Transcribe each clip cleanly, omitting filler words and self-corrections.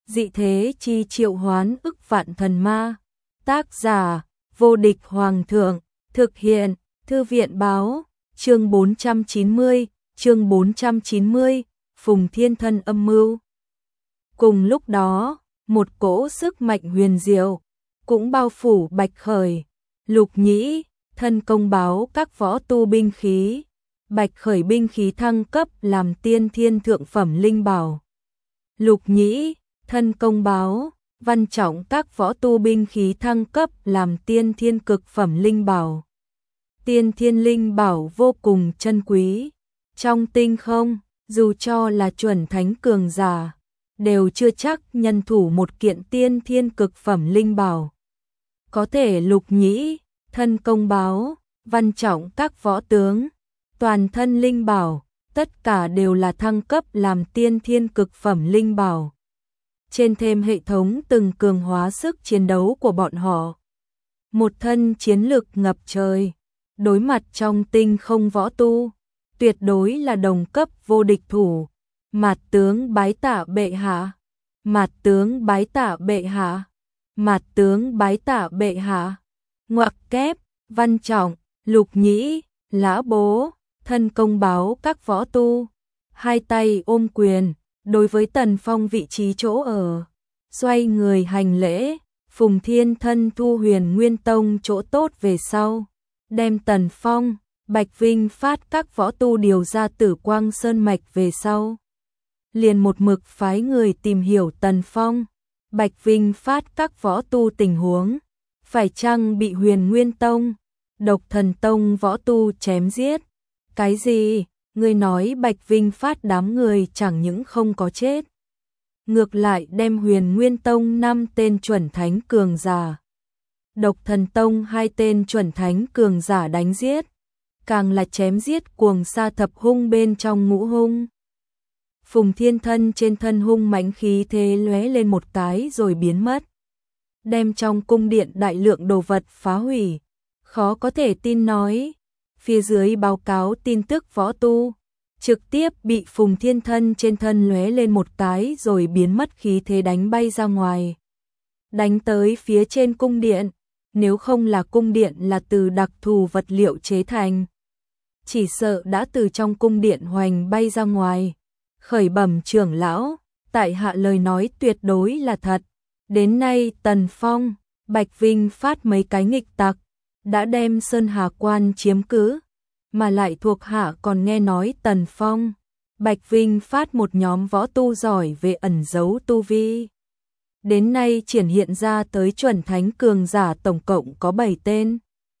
dị thế chi triệu hoán ức vạn thần ma. Tác giả, vô địch hoàng thượng, thực hiện, thư viện báo, chương 490, Phùng Thiên Thân âm mưu. Cùng lúc đó, một cỗ sức mạnh huyền diệu cũng bao phủ Bạch Khởi, Lục Nhĩ, thân công báo các võ tu binh khí. Bạch Khởi binh khí thăng cấp làm tiên thiên thượng phẩm linh bảo. Lục Nhĩ, thân công báo, văn trọng các võ tu binh khí thăng cấp làm tiên thiên cực phẩm linh bảo. Tiên thiên linh bảo vô cùng chân quý. Trong tinh không, dù cho là chuẩn thánh cường giả, đều chưa chắc nhân thủ một kiện tiên thiên cực phẩm linh bảo. Có thể Lục Nhĩ, thân công báo, văn trọng các võ tướng, toàn thân linh bảo, tất cả đều là thăng cấp làm tiên thiên cực phẩm linh bảo. Trên thêm hệ thống từng cường hóa sức chiến đấu của bọn họ. Một thân chiến lực ngập trời, đối mặt trong tinh không võ tu, tuyệt đối là đồng cấp vô địch thủ. Mạt tướng bái tạ bệ hạ, mạt tướng bái tạ bệ hạ, mạt tướng bái tạ bệ hạ. Ngoặc kép, văn trọng, Lục Nhĩ, lã bố, thân công báo các võ tu, hai tay ôm quyền, đối với Tần Phong vị trí chỗ ở, xoay người hành lễ. Phùng Thiên Thân thu Huyền Nguyên Tông chỗ tốt về sau, đem Tần Phong, Bạch Vinh Phát các võ tu điều ra Tử Quang Sơn mạch về sau, liền một mực phái người tìm hiểu Tần Phong, Bạch Vinh Phát các võ tu tình huống, phải chăng bị Huyền Nguyên Tông, Độc Thần Tông võ tu chém giết. Cái gì? Ngươi nói Bạch Vinh Phát đám người chẳng những không có chết, ngược lại đem Huyền Nguyên Tông 5 tên chuẩn thánh cường giả, Độc Thần Tông 2 tên chuẩn thánh cường giả đánh giết, càng là chém giết cuồng sa thập hung bên trong ngũ hung. Phùng Thiên Thân trên thân hung mãnh khí thế lóe lên một cái rồi biến mất, đem trong cung điện đại lượng đồ vật phá hủy. Khó có thể tin nói, phía dưới báo cáo tin tức võ tu, trực tiếp bị Phùng Thiên Thân trên thân lóe lên một cái rồi biến mất khí thế đánh bay ra ngoài. Đánh tới phía trên cung điện, nếu không là cung điện là từ đặc thù vật liệu chế thành, chỉ sợ đã từ trong cung điện hoành bay ra ngoài. Khởi bẩm trưởng lão, tại hạ lời nói tuyệt đối là thật. Đến nay Tần Phong, Bạch Vinh Phát mấy cái nghịch tặc đã đem Sơn Hà Quan chiếm cứ, mà lại thuộc hạ còn nghe nói Tần Phong, Bạch Vinh Phát một nhóm võ tu giỏi về ẩn giấu tu vi. Đến nay triển hiện ra tới chuẩn thánh cường giả tổng cộng có 7 tên.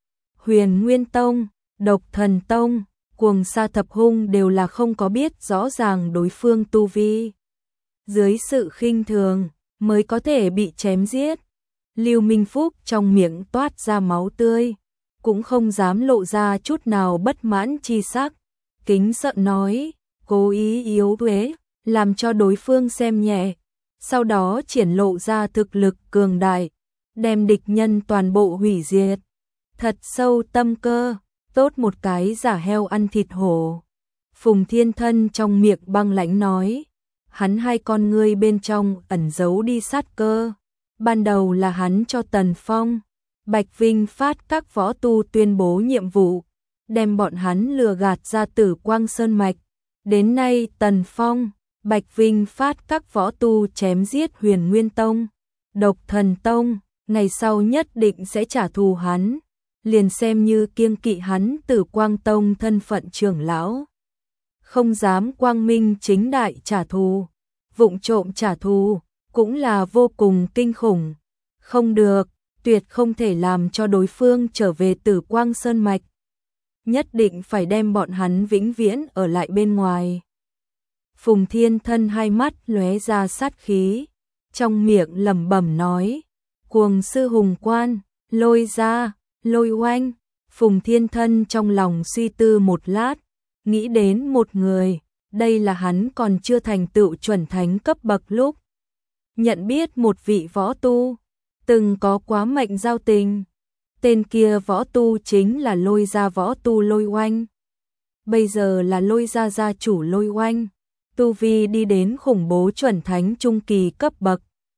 Huyền Nguyên Tông, Độc Thần Tông, cuồng sa thập hung đều là không có biết rõ ràng đối phương tu vi. Dưới sự khinh thường mới có thể bị chém giết. Lưu Minh Phúc trong miệng toát ra máu tươi, cũng không dám lộ ra chút nào bất mãn chi sắc, kính sợ nói, cố ý yếu uế, làm cho đối phương xem nhẹ, sau đó triển lộ ra thực lực cường đại, đem địch nhân toàn bộ hủy diệt. Thật sâu tâm cơ, tốt một cái giả heo ăn thịt hổ. Phùng Thiên Thân trong miệng băng lãnh nói, hắn hai con ngươi bên trong ẩn giấu đi sát cơ. Ban đầu là hắn cho Tần Phong, Bạch Vinh Phát các võ tu tuyên bố nhiệm vụ, đem bọn hắn lừa gạt ra Tử Quang Sơn mạch. Đến nay Tần Phong, Bạch Vinh Phát các võ tu chém giết Huyền Nguyên Tông, Độc Thần Tông, ngày sau nhất định sẽ trả thù hắn, liền xem như kiêng kỵ hắn Tử Quang Tông thân phận trưởng lão, không dám quang minh chính đại trả thù, vụng trộm trả thù, cũng là vô cùng kinh khủng. Không được, tuyệt không thể làm cho đối phương trở về Tử Quang Sơn mạch. Nhất định phải đem bọn hắn vĩnh viễn ở lại bên ngoài. Phùng Thiên Thân hai mắt lóe ra sát khí, trong miệng lẩm bẩm nói, cuồng sư hùng quan, lôi ra, lôi oanh. Phùng Thiên Thân trong lòng suy tư một lát, nghĩ đến một người, đây là hắn còn chưa thành tựu chuẩn thánh cấp bậc lúc nhận biết một vị võ tu, từng có quá mệnh giao tình. Tên kia võ tu chính là Lôi gia võ tu Lôi Oanh. Bây giờ là Lôi gia gia chủ Lôi Oanh, tu vi đi đến khủng bố chuẩn thánh trung kỳ cấp bậc,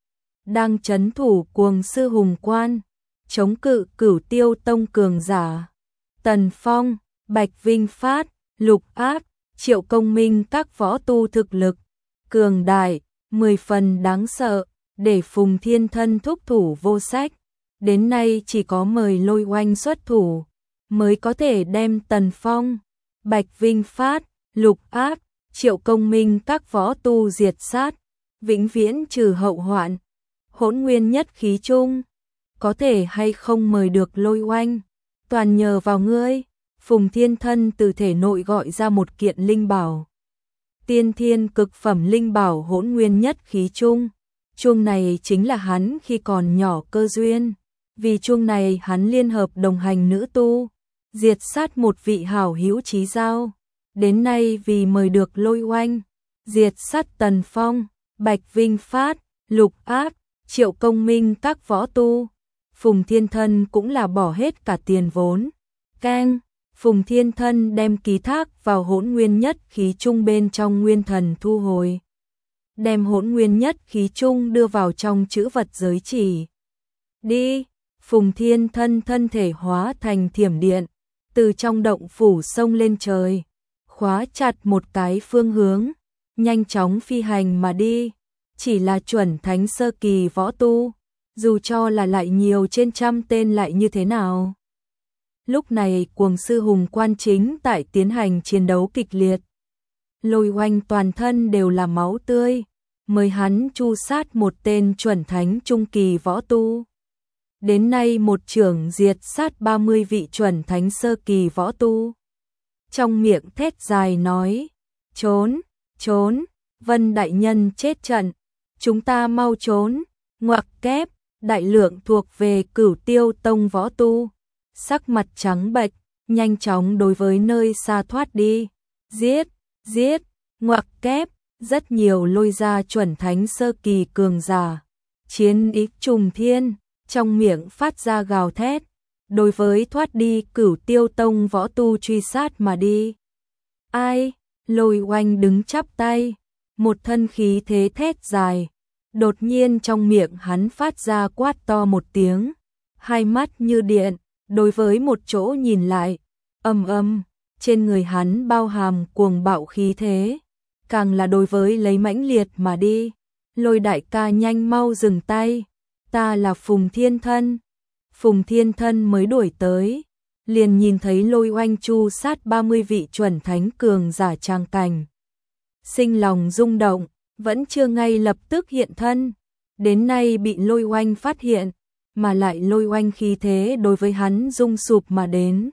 đang trấn thủ Cuồng Sư Hùng Quan, chống cự Cửu Tiêu Tông cường giả. Tần Phong, Bạch Vinh Phát, Lục Ác, Triệu Công Minh các võ tu thực lực cường đại, 10 phần đáng sợ, để Phùng Thiên Thân thúc thủ vô sách. Đến nay chỉ có mời Lôi Oanh xuất thủ, mới có thể đem Tần Phong, Bạch Vinh Phát, Lục Ác, Triệu Công Minh các võ tu diệt sát, vĩnh viễn trừ hậu hoạn. Hỗn Nguyên Nhất Khí Chung, có thể hay không mời được Lôi Oanh, toàn nhờ vào ngươi. Phùng Thiên Thân từ thể nội gọi ra một kiện linh bảo. Tiên thiên cực phẩm linh bảo Hỗn Nguyên Nhất Khí Chung. Chuông này chính là hắn khi còn nhỏ cơ duyên. Vì chuông này hắn liên hợp đồng hành nữ tu, diệt sát một vị hảo hữu chí giao. Đến nay vì mời được Lôi Oanh, diệt sát Tần Phong, Bạch Vinh Phát, Lục Ác, Triệu Công Minh các võ tu. Phùng Thiên Thân cũng là bỏ hết cả tiền vốn. Keng, Phùng Thiên Thân đem ký thác vào Hỗn Nguyên Nhất Khí Chung bên trong nguyên thần thu hồi. Đem Hỗn Nguyên Nhất Khí Chung đưa vào trong chữ vật giới chỉ. Đi, Phùng Thiên Thân thân thể hóa thành thiểm điện, từ trong động phủ xông lên trời, khóa chặt một cái phương hướng, nhanh chóng phi hành mà đi. Chỉ là chuẩn thánh sơ kỳ võ tu, dù cho là lại nhiều trên trăm tên lại như thế nào. Lúc này Cuồng Sư Hùng Quan chính tại tiến hành chiến đấu kịch liệt. Lôi Oanh toàn thân đều là máu tươi, mới hắn chu sát một tên chuẩn thánh trung kỳ võ tu. Đến nay một trưởng diệt sát 30 vị chuẩn thánh sơ kỳ võ tu. Trong miệng thét dài nói, trốn, trốn, Vân đại nhân chết trận, chúng ta mau trốn. Ngoặc kép, đại lượng thuộc về Cửu Tiêu Tông võ tu, sắc mặt trắng bệch, nhanh chóng đối với nơi xa thoát đi. Giết, giết, ngoặc kép, rất nhiều lôi ra chuẩn thánh sơ kỳ cường giả. Chiến ý trùng thiên, trong miệng phát ra gào thét, đối với thoát đi Cửu Tiêu Tông võ tu truy sát mà đi. Ai? Lôi Oanh đứng chắp tay, một thân khí thế thét dài. Đột nhiên trong miệng hắn phát ra quát to một tiếng, hai mắt như điện, đối với một chỗ nhìn lại, trên người hắn bao hàm cuồng bạo khí thế, càng là đối với lấy mãnh liệt mà đi. Lôi đại ca nhanh mau dừng tay, ta là Phùng Thiên Thân. Phùng Thiên Thân mới đuổi tới, liền nhìn thấy Lôi Oanh chu sát 30 vị chuẩn thánh cường giả trang cảnh. Sinh lòng rung động, vẫn chưa ngay lập tức hiện thân, đến nay bị Lôi Oanh phát hiện, mà lại Lôi Oanh khí thế đối với hắn rung sụp mà đến.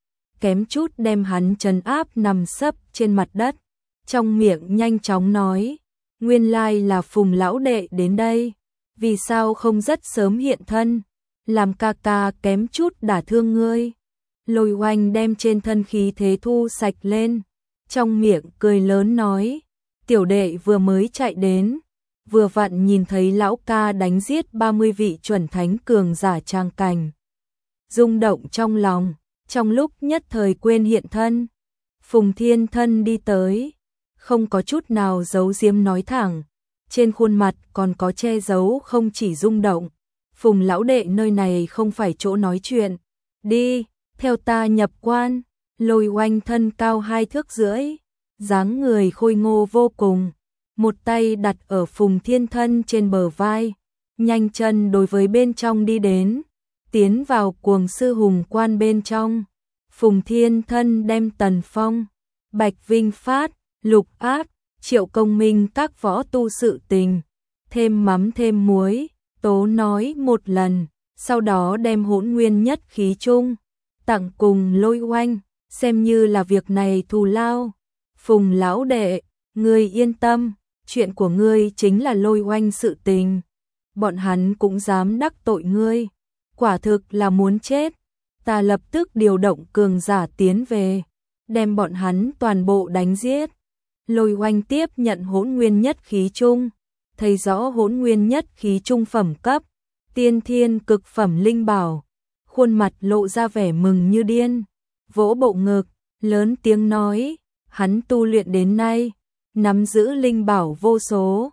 Kém chút đem hắn trấn áp nằm sấp trên mặt đất, trong miệng nhanh chóng nói, nguyên lai là Phùng lão đệ đến đây, vì sao không rất sớm hiện thân, làm ca ca kém chút đả thương ngươi. Lôi Oanh đem trên thân khí thế thu sạch lên, trong miệng cười lớn nói, tiểu đệ vừa mới chạy đến, vừa vặn nhìn thấy lão ca đánh giết 30 vị chuẩn thánh cường giả trang cảnh. Rung động trong lòng, trong lúc nhất thời quên hiện thân. Phùng Thiên Thân đi tới, không có chút nào giấu giếm nói thẳng, trên khuôn mặt còn có che giấu không chỉ rung động. Phùng lão đệ nơi này không phải chỗ nói chuyện, đi, theo ta nhập quan. Lôi Oanh thân cao 2 thước rưỡi, dáng người khôi ngô vô cùng, một tay đặt ở Phùng Thiên Thân trên bờ vai, nhanh chân đối với bên trong đi đến, tiến vào Cuồng Sư Hùng Quan bên trong. Phùng Thiên Thân đem Tần Phong, Bạch Vinh Phát, Lục Ác, Triệu Công Minh các võ tu sự tình, thêm mắm thêm muối, tố nói một lần, sau đó đem Hỗn Nguyên Nhất Khí Chung tặng cùng Lôi Oanh, xem như là việc này thù lao. Phùng lão đệ, ngươi yên tâm, chuyện của ngươi chính là Lôi Oanh sự tình, bọn hắn cũng dám đắc tội ngươi, quả thực là muốn chết. Ta lập tức điều động cường giả tiến về, đem bọn hắn toàn bộ đánh giết. Lôi Oanh tiếp nhận Hỗn Nguyên Nhất Khí Chung, thấy rõ Hỗn Nguyên Nhất Khí Chung phẩm cấp, tiên thiên cực phẩm linh bảo, khuôn mặt lộ ra vẻ mừng như điên, vỗ bộ ngực, lớn tiếng nói, hắn tu luyện đến nay, nắm giữ linh bảo vô số,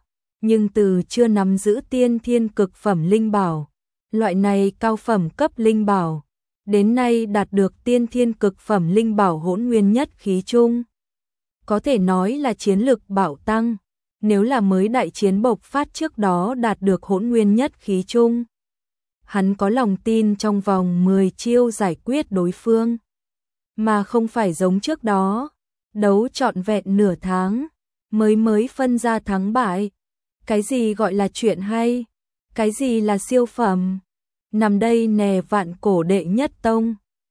nhưng từ chưa nắm giữ tiên thiên cực phẩm linh bảo, loại này cao phẩm cấp linh bảo, đến nay đạt được tiên thiên cực phẩm linh bảo hỗn nguyên nhất khí chung. Có thể nói là chiến lực bạo tăng, nếu là mới đại chiến bộc phát trước đó đạt được hỗn nguyên nhất khí chung. Hắn có lòng tin trong vòng 10 chiêu giải quyết đối phương, mà không phải giống trước đó, đấu trọn vẹn nửa tháng, mới phân ra thắng bại. Cái gì gọi là chuyện hay? Cái gì là siêu phẩm? Nằm đây nè vạn cổ đệ nhất tông.